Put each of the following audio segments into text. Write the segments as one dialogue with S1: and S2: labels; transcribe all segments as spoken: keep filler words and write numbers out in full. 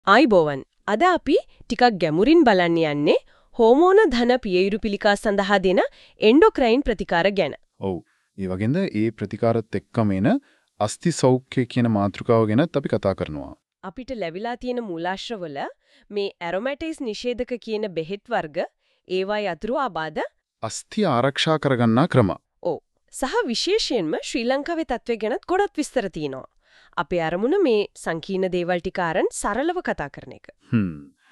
S1: ආයිබෝවන්. අද අපි ටිකක් ගැඹුරින් බලන්න යන්නේ හෝමෝන ධන පියයුරු පිළිකා සඳහා දෙන එන්ඩෝක්‍රයින් ප්‍රතිකාර ගැන.
S2: ඔව්. ඒ වගේද ඒ ප්‍රතිකාරත් එක්කම එන අස්ථි සෞඛ්‍ය කියන මාතෘකාව ගැනත් අපි කතා කරනවා.
S1: අපිට ලැබිලා තියෙන මූලාශ්‍රවල මේ ඇරොමැටිස් නිෂේධක කියන බෙහෙත් වර්ග ඒවායි අතුරු ආබාධ
S2: අස්ථි ආරක්ෂා කරගන්නා ක්‍රම.
S1: ඔව්. සහ විශේෂයෙන්ම ශ්‍රී ලංකාවේ තත්ත්වය ගැනත් ගොඩක් විස්තර තියෙනවා. අපේ අරමුණ මේ සංකීර්ණ දේවල් ටික අරන් සරලව කතා කරන එක.
S2: හ්ම්.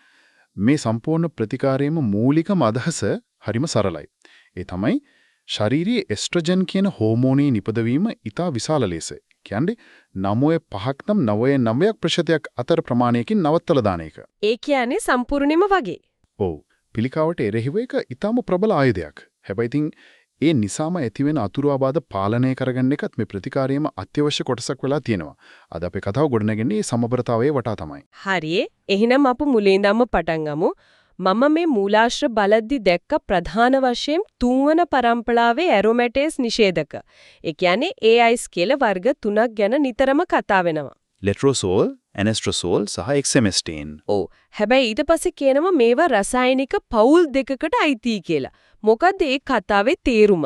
S2: මේ සම්පූර්ණ ප්‍රතිකාරයේම මූලිකම අදහස හරිම සරලයි. ඒ තමයි ශාරීරියේ එස්ට්‍රජන් කියන හෝමෝනයේ නිපදවීම ඉතා විශාල ලෙස. කියන්නේ නවය පහක් නම් නවය නවයක් ප්‍රතිශතයක් අතර ප්‍රමාණයකින් නවත්තලා දාන එක.
S1: ඒ කියන්නේ සම්පූර්ණයෙන්ම වගේ.
S2: ඔව්. පිළිකාවට එරෙහිව එක ඊටම ප්‍රබල ආයුධයක්. හැබැයි ඉතින් ඒ නිසාම ඇතිවෙන අතුරු ආබාධ පාලනය කරගන්න එකත් මේ ප්‍රතිකාරයේම අත්‍යවශ්‍ය කොටසක් වෙලා තියෙනවා. අද අපේ කතාව ගොඩනගන්නේ මේ සමබරතාවයේ වටා තමයි.
S1: හරියේ. එහෙනම් අපු මුලින්දම පටන් ගමු. මම මේ මූලාශ්‍ර බලද්දි දැක්ක ප්‍රධාන වශයෙන් තුන්වන පරම්පරාවේ ඇරොමැටිස් නිෂේධක. ඒ කියන්නේ ඒ ආයි ස්කේල වර්ග තුනක් ගැන නිතරම කතා වෙනවා.
S2: ලෙට්‍රොසෝල්, ඇනස්ට්‍රොසෝල් සහ එක්සෙමෙස්ටීන්.
S1: ඔව්. හැබැයි ඊට පස්සේ කියනවා මේවා රසායනික පවුල් දෙකකට අයිති කියලා. මොකද ඒ කතාවේ තේරුම?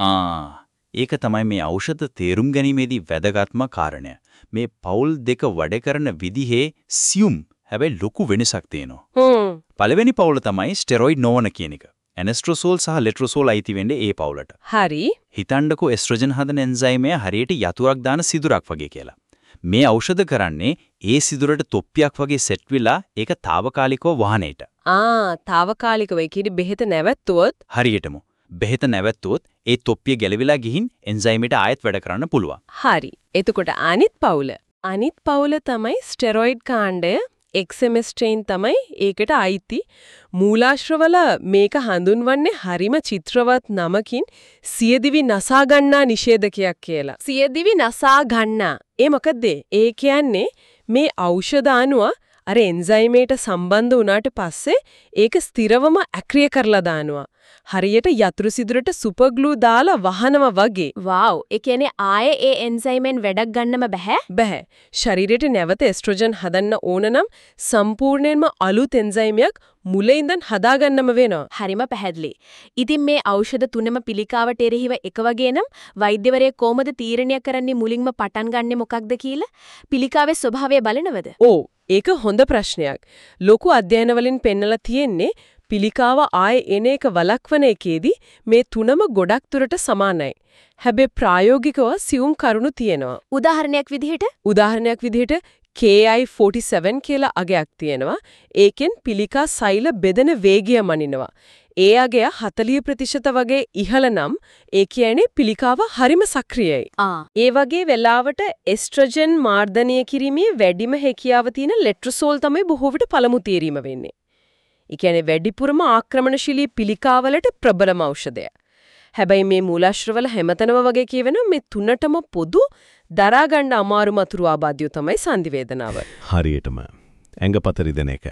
S3: ආ ඒක තමයි මේ ඖෂධ තේරුම් ගැනීමේදී වැදගත්ම කාරණය. මේ පවුල් දෙක වැඩ කරන විදිහේ සියුම් හැබැයි ලොකු වෙනසක් තියෙනවා.
S1: හ්ම්.
S3: පළවෙනි පවුල තමයි ස්ටෙරොයිඩ් නොවන කියන එක. ඇනස්ට්‍රොසෝල් සහ ලෙට්‍රොසෝල් අයිති වෙන්නේ ඒ පවුලට.
S1: හරි.
S3: හිතන්නකෝ එස්ට්‍රොජන් හදන එන්සයිමය හරියට යතුරක් දාන සිදුරක් වගේ කියලා. මේ ඖෂධ කරන්නේ ඒ සිදුරට තොප්පියක් වගේ සෙට් වෙලා ඒක తాවකාලිකව වහනේට.
S1: ආ, తాවකාලිකව ඒ කියන්නේ බෙහෙත නැවැත්තුවොත්
S3: හරියටම බෙහෙත නැවැත්තුවොත් ඒ තොප්පිය ගැලවිලා ගිහින් එන්සයිමයට ආයෙත් වැඩ කරන්න පුළුවන්.
S1: හරි. එතකොට අනිත් පවුල. අනිත් පවුල තමයි ස්ටෙරොයිඩ් කාණ්ඩය. එක්සෙමෙස්ට්‍රේන් තමයි ඒකට අයිති. මූලාශ්‍රවල මේක හඳුන්වන්නේ හරිම චිත්‍රවත් නමකින් සියදිවි නසා ගන්නා නිෂේධකයක් කියලා. සියදිවි නසා ගන්නා. ඒ මොකද? ඒ කියන්නේ මේ ඖෂධ අණුව අර එන්සයිමේට සම්බන්ධ වුණාට පස්සේ ඒක ස්ථිරවම ඇක්‍රිය කරලා දානවා. හරියට යතුරු සිදුරට සුපර් ග්ලූ දාලා වහනවා වගේ.
S4: වව්. ඒ කියන්නේ ආයේ ඒ එන්සයිමෙන් වැඩක් ගන්නම බෑ.
S1: බෑ. ශරීරයට නැවත එස්ට්‍රොජන් හදන්න ඕන නම් සම්පූර්ණයෙන්ම අලුත් එන්සයිමයක් මුලින් ඉඳන් හදාගන්නම වෙනවා.
S4: හරිම පැහැදිලි. ඉතින් මේ ඖෂධ තුනම පිළිකාවට එරෙහිව එක වගේ නම් වෛද්‍යවරයෙක් කොහොමද තීරණය කරන්නේ මුලින්ම පටන් ගන්නෙ මොකක්ද කියලා? පිළිකාවේ ස්වභාවය බලනවද?
S1: ඕ ඒක හොඳ ප්‍රශ්නයක්. ලොකු අධ්‍යයන වලින් පෙන්නලා තියෙන්නේ පිළිකාව ආයේ එන එක වළක්වන එකේදී මේ තුනම ගොඩක් දුරට සමානයි. හැබැයි ප්‍රායෝගිකව සියුම් කරුණු තියෙනවා.
S4: උදාහරණයක් විදිහට
S1: උදාහරණයක් විදිහට K I forty-seven කියලා අගයක් තියෙනවා. ඒකෙන් පිළිකා සෛල බෙදෙන වේගය මනිනවා. ඒ අගය forty ප්‍රතිශත වගේ ඉහළ නම් ඒ කියන්නේ පිළිකාව හරිම සක්‍රියයි.
S4: ආ
S1: ඒ වගේ වෙලාවට එස්ට්‍රජන් මාර්ධනය කිරීමේ වැඩිම හැකියාව තියෙන ලෙට්‍රොසෝල් තමයි බොහෝ විට පළමු තීරීම වෙන්නේ. ඒ කියන්නේ වැඩිපුරම ආක්‍රමණශීලී පිළිකාවලට ප්‍රබලම ඖෂධය. හැබැයි මේ මූලාශ්‍රවල හැමතැනම වගේ කියවෙන මේ තුනටම පොදු දරා ගන්න අමාරු මතුරු ආබාධය තමයි සංදිවේදනාව.
S5: හරියටම ඇඟපත රිදෙන එක.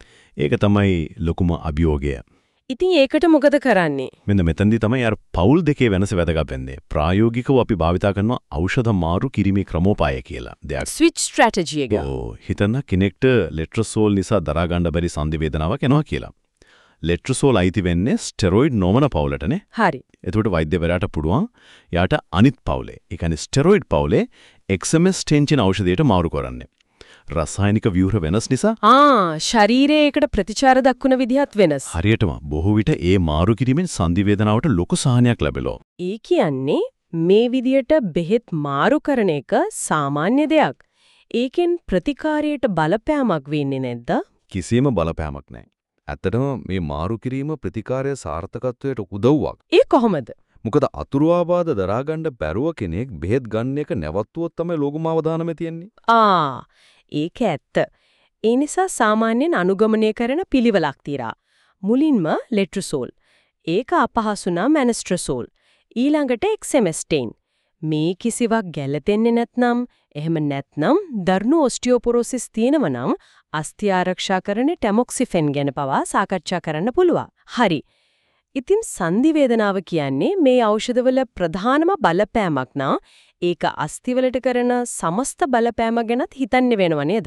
S5: ඒක තමයි ලොකුම අභියෝගය.
S1: ඉතින් ඒකට මොකද කරන්නේ?
S5: මෙන්න මෙතනදී තමයි අර පවුල් දෙකේ වෙනස වැදගත් වෙන්නේ. ප්‍රායෝගිකව අපි භාවිතා කරනවා ඖෂධ මාරු කිරීමේ ක්‍රමෝපාය කියලා දෙයක්.
S1: ස්විච් ස්ට්‍රැටජි එක.
S5: ඔව් හිතන්න කෙනෙක්ට ලෙට්‍රොසෝල් නිසා දරා ගන්න බැරි සංදිවේදනාවක් එනවා කියලා. ලෙට්‍රොසෝල් අයිති වෙන්නේ ස්ටෙරොයිඩ් නොවන පවුලටනේ.
S1: හරි.
S5: එතකොට වෛද්‍යවරයාට පුළුවන් යාට අනිත් පවුලේ, ඒ කියන්නේ ස්ටෙරොයිඩ් පවුලේ එක්සෙමෙස්ටේන් කියන ඖෂධයට මාරු කරන්න. රසායනික ව්‍යුහ වෙනස් නිසා
S1: ආ ශරීරයේ ඒකට ප්‍රතිචාර දක්වන විදිහත් වෙනස්.
S5: හරියටම බොහෝ විට ඒ මාරු කිරීමෙන් සංදිවේදනාවට ලොකු සහනයක් ලැබෙනවා.
S1: ඒ කියන්නේ මේ විදියට බෙහෙත් මාරු කරන එක සාමාන්‍ය දෙයක්. ඒකෙන් ප්‍රතිකාරයට බලපෑමක් වෙන්නේ නැද්ද?
S6: කිසිම බලපෑමක් නැහැ. ඇත්තටම මේ මාරු කිරීම ප්‍රතිකාරය සාර්ථකත්වයට උදව්වක්.
S1: ඒ කොහොමද?
S6: මොකද අතුරු ආබාධ දරා ගන්න බැරුව කෙනෙක් බෙහෙත් ගන්න එක නැවතුවොත් තමයි ලෝකම අවධානම තියෙන්නේ.
S1: ආ ඒක ඇත්ත. ඒ නිසා සාමාන්‍යයෙන් අනුගමනය කරන පිළිවෙලක් තියලා. මුලින්ම ලෙට්‍රොසෝල්. ඒක අපහසු නම් ඇනස්ට්‍රොසෝල්. ඊළඟට එක්සෙමෙස්ටේන්. මේ කිසිවක් ගැළපෙන්නේ නැත්නම් එහෙම නැත්නම් දරුණු ඔස්ටියෝපොරොසිස් තියෙනවා නම් අස්ථි ආරක්ෂා කරන ටැමොක්සිෆෙන් ගැන පවා සාකච්ඡා කරන්න පුළුවන්. හරි. ඉතින් සංදිවේදනාව කියන්නේ මේ ඖෂධවල ප්‍රධානම බලපෑමක් නා ඒක අස්ථිවලට කරන සමස්ත බලපෑම ගැනත් හිතන්න වෙනව නේද?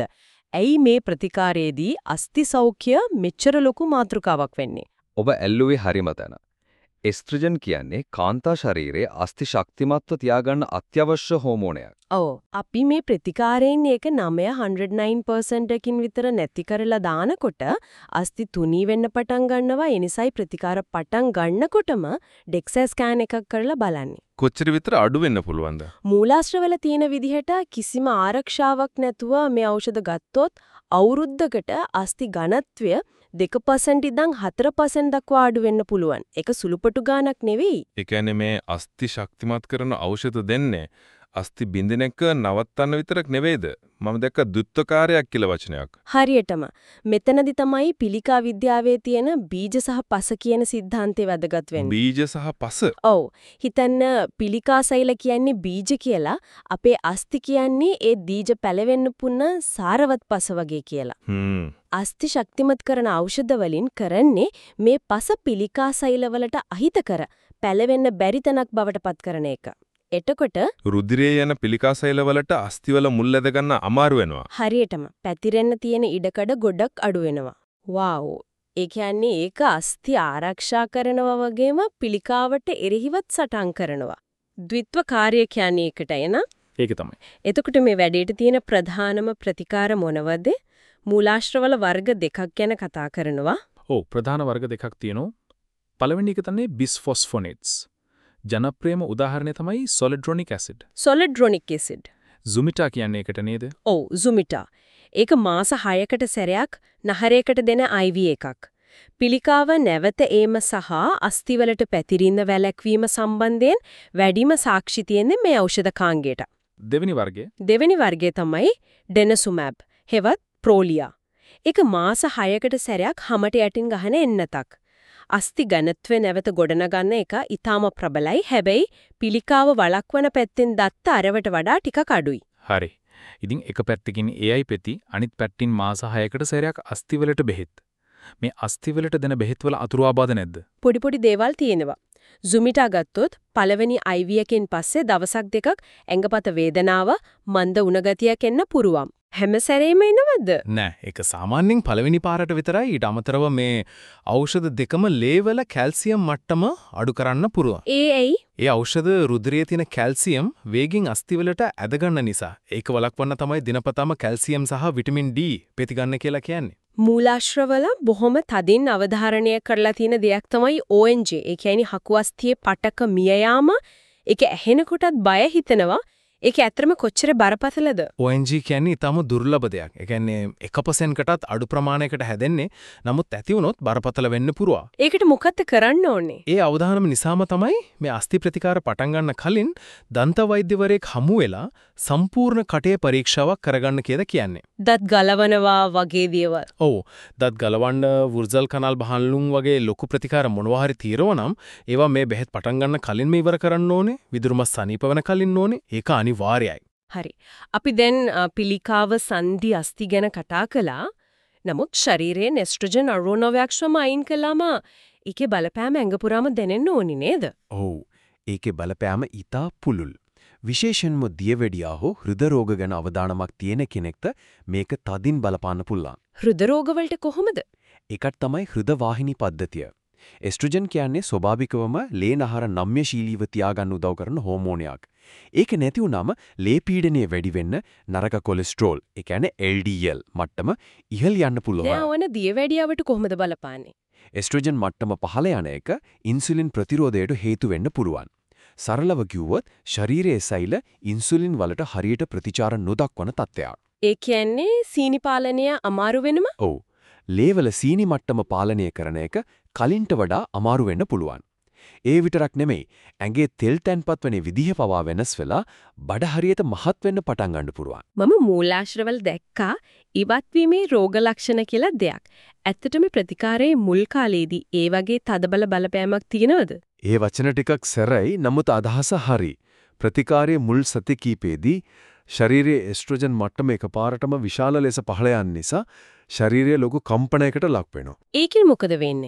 S1: ඇයි මේ ප්‍රතිකාරයේදී අස්ති සෞඛ්‍ය මෙච්චර ලොකු මාතෘකාවක් වෙන්නේ?
S6: ඔබ ඇල්ලුවේ හරිම තැන. එස්ට්‍රජන් කියන්නේ කාන්තා ශරීරයේ අස්ථි ශක්තිමත්ව තියාගන්න අත්‍යවශ්‍ය හෝමෝනයක්.
S1: ඔව්. අපි මේ ප්‍රතිකාරයෙන් ඒක නවය හන්ඩ්‍රඩ් නයින් පර්සන්ට් එකකින් විතර නැති කරලා දානකොට අස්ති තුනී වෙන්න පටන් ගන්නවා. ඒ නිසායි ප්‍රතිකාර පටන් ගන්නකොටම ඩෙක්සා ස්කෑන් එකක් කරලා බලන්නේ.
S7: කොච්චර විතර අඩු වෙන්න පුළුවන්ද?
S1: මූලාශ්‍රවල තියෙන විදිහට කිසිම ආරක්ෂාවක් නැතුව මේ ඖෂධ ගත්තොත් අවුරුද්දකට අස්ති ඝනත්වය දෙක පර්සන්ට් ඉඳන් හතර පර්සන්ට් දක්වා අඩු වෙන්න පුළුවන්. ඒක සුළුපටු ගාණක් නෙවෙයි.
S7: ඒ කියන්නේ මේ අස්ථි ශක්තිමත් කරන ඖෂධ දෙන්නේ අස්ථි බින්දින එක නවත්තන්න විතරක් නෙවෙයිද? මම දැක්ක දුත්තරකාරයක් කියලා වචනයක්.
S1: හරියටම. මෙතනදි තමයි පිළිකා විද්‍යාවේ තියෙන බීජ සහ පස කියන સિદ્ધාන්තය වැදගත් වෙන්නේ.
S7: බීජ සහ පස.
S1: ඔව්. හිතන්න පිළිකා සෛල කියන්නේ බීජ කියලා. අපේ අස්ථි කියන්නේ ඒ බීජ පැලවෙන්න පුන සාරවත් පස වගේ කියලා.
S7: හ්ම්.
S1: අස්ථි ශක්තිමත් කරන ඖෂධ වලින් කරන්නේ මේ පස පිළිකා සෛල වලට අහිතකර පැලවෙන්න බැරි තැනක් බවට පත් කරන එක. එතකොට
S7: රුධිරයේ යන පිළිකා සෛල වලට අස්ථිවල මුල් ඇද ගන්න අමාරු වෙනවා.
S1: හරියටම පැතිරෙන්න තියෙන ඉඩකඩ ගොඩක් අඩු වෙනවා. වාව්. ඒ කියන්නේ ඒක අස්ථි ආරක්ෂා කරනවා වගේම පිළිකාවට එරෙහිවත් සටන් කරනවා. ද්විත්ව කාර්ය කියන්නේ ඒකට එන.
S8: ඒක තමයි.
S1: එතකොට මේ වැඩේට තියෙන ප්‍රධානම ප්‍රතිකාර මොනවද? මූලාශ්‍රවල වර්ග දෙකක් ගැන කතා කරනවා.
S8: ඔව් ප්‍රධාන වර්ග දෙකක් තියෙනවා. පළවෙනි එක තමයි බිස්ෆොස්ෆොනේට්ස්. ජනප්‍රියම උදාහරණය තමයි සොලිඩ්‍රොනික් ඇසිඩ්.
S1: සොලිඩ්‍රොනික් ඇසිඩ්.
S8: සුමිටා කියන්නේ ඒකට නේද?
S1: ඔව් සුමිටා. ඒක මාස හයකට සැරයක් නහරයකට දෙන ආයි වී එකක්. පිළිකාව නැවත ඒම සහ අස්තිවලට පැතිරින්න වැළැක්වීම සම්බන්ධයෙන් වැඩිම සාක්ෂි තියෙන්නේ මේ ඖෂධ කාංගයට.
S8: දෙවෙනි වර්ගය.
S1: දෙවෙනි වර්ගය තමයි ඩෙනසුමැබ්. හෙවත් ප්‍රෝලියා. ඒක මාස හයකට සැරයක් හැමට යටින් ගහන එන්නතක්. අස්ති ඝනත්වය නැවත ගොඩනගන්න එක ඊටාම ප්‍රබලයි. හැබැයි පිළිකාව වළක්වන පැත්තෙන් දත්ත අරවට වඩා ටිකක් අඩුයි.
S8: හරි. ඉතින් එක පැත්තකින් ඒ අය පෙති අනිත් පැත්තෙන් මාස හයකට සැරයක් අස්තිවලට බෙහෙත්. මේ අස්තිවලට දෙන බෙහෙත් වල අතුරු ආබාධ නැද්ද?
S1: පොඩි පොඩි දේවල් තියෙනවා. සුමිටා ගත්තොත් පළවෙනි ආයි වී එකෙන් පස්සේ දවසක් දෙකක් ඇඟපත වේදනාව මන්ද උණ ගතියක් එන්න පුරුවම්. හැම සැරේම එනවද?
S8: නෑ ඒක සාමාන්‍යයෙන් පළවෙනි පාරට විතරයි. ඊට අමතරව මේ ඖෂධ දෙකම ලේවල කැල්සියම් මට්ටම අඩු කරන්න පුරුවන්.
S1: ඒ ඇයි?
S8: ඒ ඖෂධ රුධිරයේ තියෙන කැල්සියම් වේගෙන් අස්තිවලට ඇද ගන්න නිසා. ඒක වළක්වන්න තමයි දිනපතාම කැල්සියම් සහ විටමින් ඩී පෙති ගන්න කියලා කියන්නේ.
S1: මූලාශ්‍රවල බොහොම තදින් අවධාරණය කරලා තියෙන දෙයක් තමයි ඕ එන් ජේ. ඒ කියන්නේ හකුවස්තියේ පටක මිය යාම. ඒක ඇහෙනකොටත් බය හිතෙනවා. ඒක ඇත්තටම කොච්චර බරපතලද?
S8: ඕ එන් ජී කියන්නේ ඊටම දුර්ලභ දෙයක්. ඒ කියන්නේ එක පර්සන්ට් කටත් අඩු ප්‍රමාණයකට හැදෙන්නේ. නමුත් ඇති වුණොත් බරපතල වෙන්න පුරුවා.
S1: ඒකට මොකක්ද කරන්න ඕනේ?
S8: ඒ අවධානම නිසාම තමයි මේ අස්ථි ප්‍රතිකාර පටන් ගන්න කලින් දන්ත වෛද්‍යවරයෙක් හමු වෙලා සම්පූර්ණ කටේ පරීක්ෂාවක් කරගන්න කියලා කියන්නේ.
S1: දත් ගලවනවා වගේ දේවල්.
S8: ඔව්. දත් ගලවන්න වුර්සල් කනල් බහන්ලුම් වගේ ලොකු ප්‍රතිකාර මොනවා හරි తీරවනම් ඒවා මේ බෙහෙත් පටන් ගන්න කලින් මේ ඉවර කරන්න ඕනේ. විදුරුම සනීප වෙන කලින් ඕනේ. ඒක අනිවාර්යයි.
S1: හරි. අපි දැන් පිළිකාව සංදි අස්ති ගැන කතා කළා. නමුත් ශරීරයේ එස්ට්‍රජන් අරෝනවයක්ෂම අයින් කළාම ඒකේ බලපෑම ඇඟ පුරාම දැනෙන්න ඕනි නේද?
S5: ඔව්. ඒකේ බලපෑම ඊටා පුළුල්. විශේෂයෙන්ම දියවැඩියා හෝ හෘද රෝග ගැන අවධානමක් තියෙන කෙනෙක්ට මේක තදින් බලපාන්න පුළුවන්.
S1: හෘද රෝග වලට කොහොමද?
S5: ඒකට තමයි හෘද වාහිනී පද්ධතිය. එස්ට්‍රජන් කියන්නේ ස්වභාවිකවම ලේ නහර නම්‍යශීලීව තියාගන්න උදව් කරන හෝමෝනයක්. ඒක නැති වුනම ලේ පීඩනය වැඩි වෙන්න නරක කොලෙස්ටරෝල්, ඒ කියන්නේ එල් ඩී එල් මට්ටම ඉහළ යන්න පුළුවන්.
S1: දැන් ඕන දියවැඩියාවට කොහොමද බලපාන්නේ?
S5: එස්ට්‍රජන් මට්ටම පහළ යන එක ඉන්සුලින් ප්‍රතිරෝධයට හේතු වෙන්න පුළුවන්. සරලව කිව්වොත් ශරීරයේ සෛල ඉන්සුලින් වලට හරියට ප්‍රතිචාර නොදක්වන තත්ත්වයක්.
S1: ඒ කියන්නේ සීනි පාලනය අමාරු වෙනම?
S5: ඔව්. ලේවල සීනි මට්ටම පාලනය කරන එක කලින්ට වඩා අමාරු වෙන්න පුළුවන්. ඒ විතරක් නෙමෙයි ඇඟේ තෙල් තැන්පත් වෙන විදිහ පවා වෙනස් වෙලා බඩ හරියට මහත් වෙන්න පටන් ගන්න පුළුවන්.
S1: මම මූලාශ්‍රවල දැක්කා ඉවත් වීමේ රෝග ලක්ෂණ කියලා දෙයක්. ඇත්තටම ප්‍රතිකාරයේ මුල් කාලේදී ඒ වගේ තදබල බලපෑමක් තියෙනවද?
S6: ඒ වචන ටිකක් සැරයි නමුත් අදහස හරි. ප්‍රතිකාරයේ මුල් සති කීපෙදී ශරීරයේ එස්ට්‍රොජන් මට්ටම එකපාරටම විශාල ලෙස පහළ යන නිසා ශරීරය ලොකු කම්පනයකට ලක් වෙනවා.
S1: ඒකෙන් මොකද වෙන්නේ?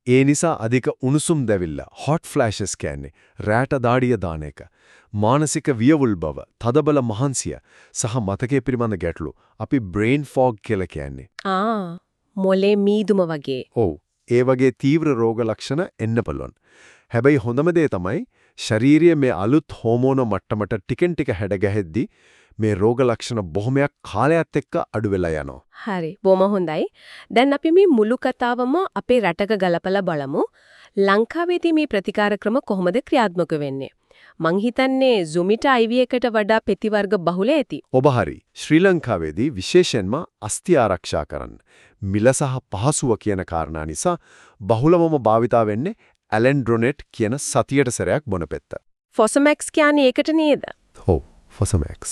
S6: ඒ නිසා අධික උණුසුම් දැවිල්ල hot flashes කියන්නේ රැට දාඩිය දාන එක. මානසික වියවුල් බව, තදබල මහන්සිය සහ මතකයේ පිළිබඳ ගැටලු අපි brain fog කියලා කියන්නේ.
S4: ආ මොලේ මීදුම වගේ.
S6: ඔව්. ඒ වගේ තීව්‍ර රෝග ලක්ෂණ එන්න පුළුවන්. හැබැයි හොඳම දේ තමයි ශාරීරියේ මේ අලුත් හෝමෝන මට්ටමට ටිකෙන් ටික හැඩගැහෙද්දී මේ රෝග ලක්ෂණ බොහොමයක් කාලයත් එක්ක අඩු වෙලා යනවා.
S4: හරි. බොහොම හොඳයි. දැන් අපි මේ මුළු කතාවම අපේ රටක ගලපලා බලමු. ලංකාවේදී මේ ප්‍රතිකාර ක්‍රම කොහොමද ක්‍රියාත්මක වෙන්නේ? මං හිතන්නේ Zumita I V එකට වඩා පෙති වර්ග බහුල ඇති.
S6: ඔබ හරි. ශ්‍රී ලංකාවේදී විශේෂයෙන්ම අස්ථි ආරක්ෂා කරන්න මිල සහ පහසුව කියන කාරණා නිසා බහුලවම භාවිතා වෙන්නේ ඇලෙන්ඩ්‍රොනෙට් කියන සතියට සැරයක් බොන පෙත්ත.
S4: Fosamax කියන්නේ ඒකට නේද?
S6: ඔව්, Fosamax.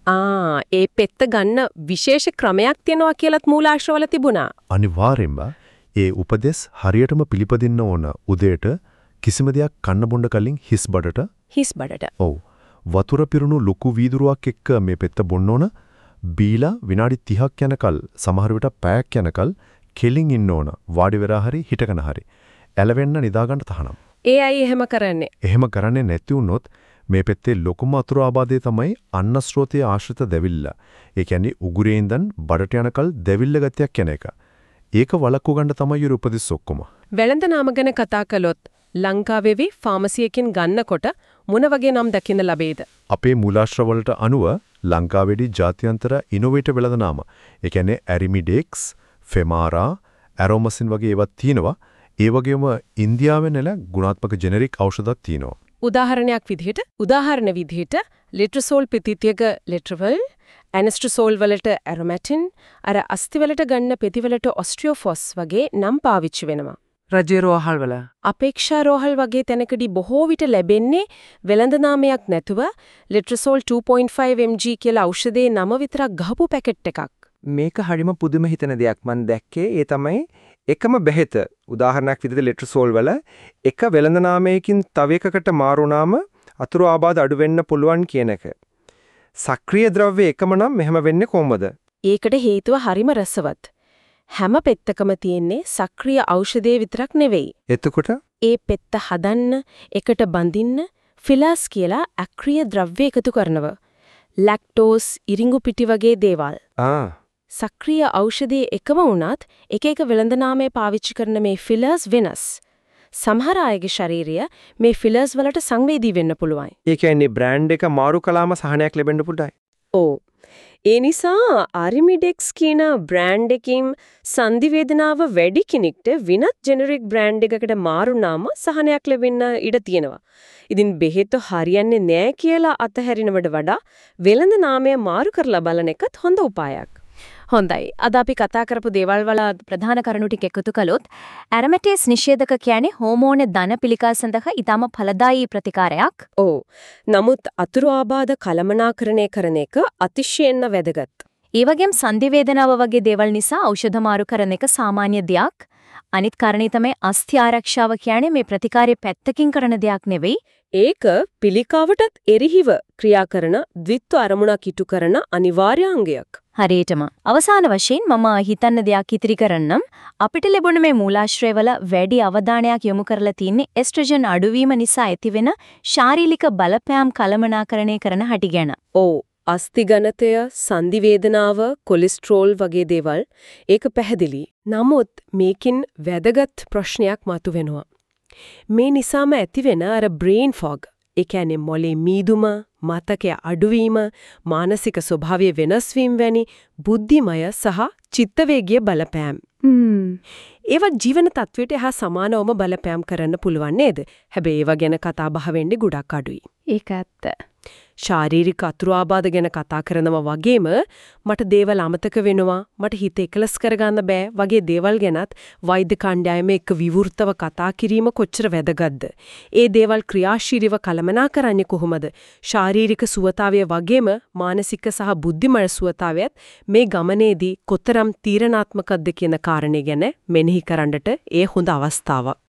S4: ආ ඒ පෙත්ත ගන්න විශේෂ ක්‍රමයක් තියෙනවා කියලාත් මූලාශ්‍රවල තිබුණා.
S6: අනිවාර්යෙන්ම ඒ උපදෙස් හරියටම පිළිපදින්න ඕන උදේට කිසිම දෙයක් කන්න බොන්න කලින් හිස් බඩට
S4: හිස් බඩට.
S6: ඔව්. වතුර පිරුණු ලොකු වීදුරුවක් එක්ක මේ පෙත්ත බොන්න ඕන. බීලා විනාඩි තිහක් යනකල් සමහර විට පැයක් යනකල් කෙලින් ඉන්න ඕන. වාඩි වෙලා හරි හිටගෙන හරි. ඇලවෙන්න නිදාගන්න තහනම්.
S4: ඒ අය එහෙම කරන්නේ.
S6: එහෙම කරන්නේ නැති වුණොත් මේ පෙත්තේ ලොකුම අතුරු ආබාධය තමයි අන්නස්රෝතයේ ආශ්‍රිත දැවිල්ල. ඒ කියන්නේ උගුරේ ඉඳන් බඩට යනකල් දැවිල්ල ගතියක් යන එක. ඒක වළක්ව ගන්න තමයි උපදෙස් ඔක්කොම.
S1: වෙළඳ නාම ගැන කතා කළොත් ලංකාවේවි ෆාමසි එකකින් ගන්නකොට මොන වගේ නම් දකින්න ලැබෙයිද?
S6: අපේ මූලාශ්‍රවලට අනුව ලංකාවේදී ජාත්‍යන්තර ඉනෝවේටර් වෙළඳ නාම. ඒ කියන්නේ ඇරිමිඩෙක්ස්, ෆෙමාරා, ඇරෝමසින් වගේ ඒවා තියෙනවා. ඒ වගේම ඉන්දියාවේ නෙල ගුණාත්මක ජෙනරික් ඖෂධක් තියෙනවා.
S1: උදාහරණයක් විදිහට උදාහරණ විදිහට ලිට්‍රසෝල් පිතිතියක ලිට්‍රවල්, ඇනස්ට්‍රසෝල් වලට ඇරොමැටින්, අර අස්ති වලට ගන්න පෙති වලට ඔස්ට්‍රියෝෆොස් වගේ නම් පාවිච්චි වෙනවා.
S9: රජේ රෝහල් වල
S1: අපේක්ෂා රෝහල් වගේ තැනකදී බොහෝ විට ලැබෙන්නේ වෙළඳ නාමයක් නැතුව ලිට්‍රසෝල් two point five milligrams කියලා ඖෂධයේ නම විතරක් ගහපු පැකට් එකක්.
S9: මේක හරිම පුදුම හිතන දෙයක් මම දැක්කේ. ඒ තමයි එකම බෙහෙත උදාහරණයක් විදිහට ලිට්‍රසෝල් වල එක වෙළඳ නාමයකින් තව එකකට මාරුනාම අතුරු ආබාධ අඩු වෙන්න පුළුවන් කියන එක. සක්‍රීය ද්‍රව්‍ය එකම නම් මෙහෙම වෙන්නේ කොහොමද?
S1: ඒකට හේතුව හරිම රසවත්. හැම පෙත්තකම තියෙන්නේ සක්‍රීය ඖෂධයේ විතරක් නෙවෙයි.
S9: එතකොට
S1: ඒ පෙත්ත හදන්න, එකට බඳින්න ෆිලාස් කියලා අක්‍රීය ද්‍රව්‍ය එකතු කරනවා. ලැක්ටෝස්, ඉරිඟු පිටි වගේ දේවල්.
S9: ආ
S1: සක්‍රීය ඖෂධයේ එකම වුණත් එක එක වෙළඳ නාමයේ පාවිච්චි කරන මේ ෆිලර්ස් වෙනස්. සමහර අයගේ ශරීරය මේ ෆිලර්ස් වලට සංවේදී වෙන්න පුළුවන්.
S9: ඒ කියන්නේ බ්‍රෑන්ඩ් එක මාරු කළාම සහනයක් ලැබෙන්න පුළුවන්.
S1: ඕ ඒ නිසා ආරිමිඩෙක්ස් කියන බ්‍රෑන්ඩ් එකකින් සංදිවේදනාව වැඩි කෙනෙක්ට විනත් ජෙනරික් බ්‍රෑන්ඩ් එකකට මාරු නාම සහනයක් ලැබෙන්න ඉඩ තියෙනවා. ඉතින් බෙහෙත හරියන්නේ නැහැ කියලා අතහැරිනවට වඩා වෙළඳ නාමය මාරු කරලා බලන එකත් හොඳ උපායක්.
S4: හොඳයි. අද අපි කතා කරපු දේවල් වල ප්‍රධාන කරුණු ටික එකතු කළොත් ඇරමැටිස් නිෂේධක කියන්නේ හෝමෝන ධන පිළිකා සඳහා ඊටම ඵලදායී ප්‍රතිකාරයක්.
S1: ඕ. නමුත් අතුරු ආබාධ කළමනාකරණය කරන එක අතිශයින්ම වැදගත්.
S4: ඒ වගේම සංදි වේදනාව වගේ දේවල් නිසා ඖෂධ මාරු කරන එක සාමාන්‍ය දෙයක්. අනිත් කාරණේ තමයි අස්ථි ආරක්ෂාව කියන්නේ මේ ප්‍රතිකාරයේ පැත්තකින් කරන දෙයක් නෙවෙයි.
S1: ඒක පිළිකාවටත් එරෙහිව ක්‍රියා කරන ද්විත්ව අරමුණක් ඉටු කරන අනිවාර්ය අංගයක්.
S4: හරියටම. අවසාන වශයෙන් මම හිතන්න දෙයක් ඉතිරි කරන්නම්. අපිට ලැබුණ මේ මූලාශ්‍රයවල වැඩි අවධානයක් යොමු කරලා තියෙන්නේ එස්ට්‍රජන් අඩුවීම නිසා ඇතිවෙන ශාරීරික බලපෑම් කළමනාකරණය කරන හැටි ගැන.
S1: ඕ අස්ථි ඝනතය, සංදි වේදනාව, කොලෙස්ටරෝල් වගේ දේවල් ඒක පැහැදිලි. නමුත් මේකින් වැදගත් ප්‍රශ්නයක් මතුවෙනවා. මේ නිසාම ඇතිවෙන අර බ්‍රේන් ෆොග්, ඒ කියන්නේ මොලේ මීදුම, මතකයේ අඩුවීම, මානසික ස්වභාවයේ වෙනස් වීම වැනි බුද්ධිමය සහ චිත්තවේගීය බලපෑම්. ඒවා ජීවන තත්වයට හා සමානවම බලපෑම් කරන්න පුළුවන් නේද? හැබැයි ඒවා ගැන කතා බහ වෙන්නේ ගොඩක් අඩුයි.
S4: ඒක ඇත්ත.
S1: ශාරීරික අතුරු ආබාධ ගැන කතා කරනවා වගේම මට දේවල් අමතක වෙනවා, මට හිත එකලස් කරගන්න බෑ වගේ දේවල් ගැනත් වෛද්‍ය කණ්ඩායම එක්ක විවෘතව කතා කිරීම කොච්චර වැදගත්ද? ඒ දේවල් ක්‍රියාශීලීව කළමනා කරන්නේ කොහොමද? ශාරීරික සුවතාවය වගේම මානසික සහ බුද්ධිමය සුවතාවයත් මේ ගමනේදී කොතරම් තීරණාත්මකද කියන කාරණේ ගැන මෙනෙහි කරන්නට ඒ හොඳ අවස්ථාවක්.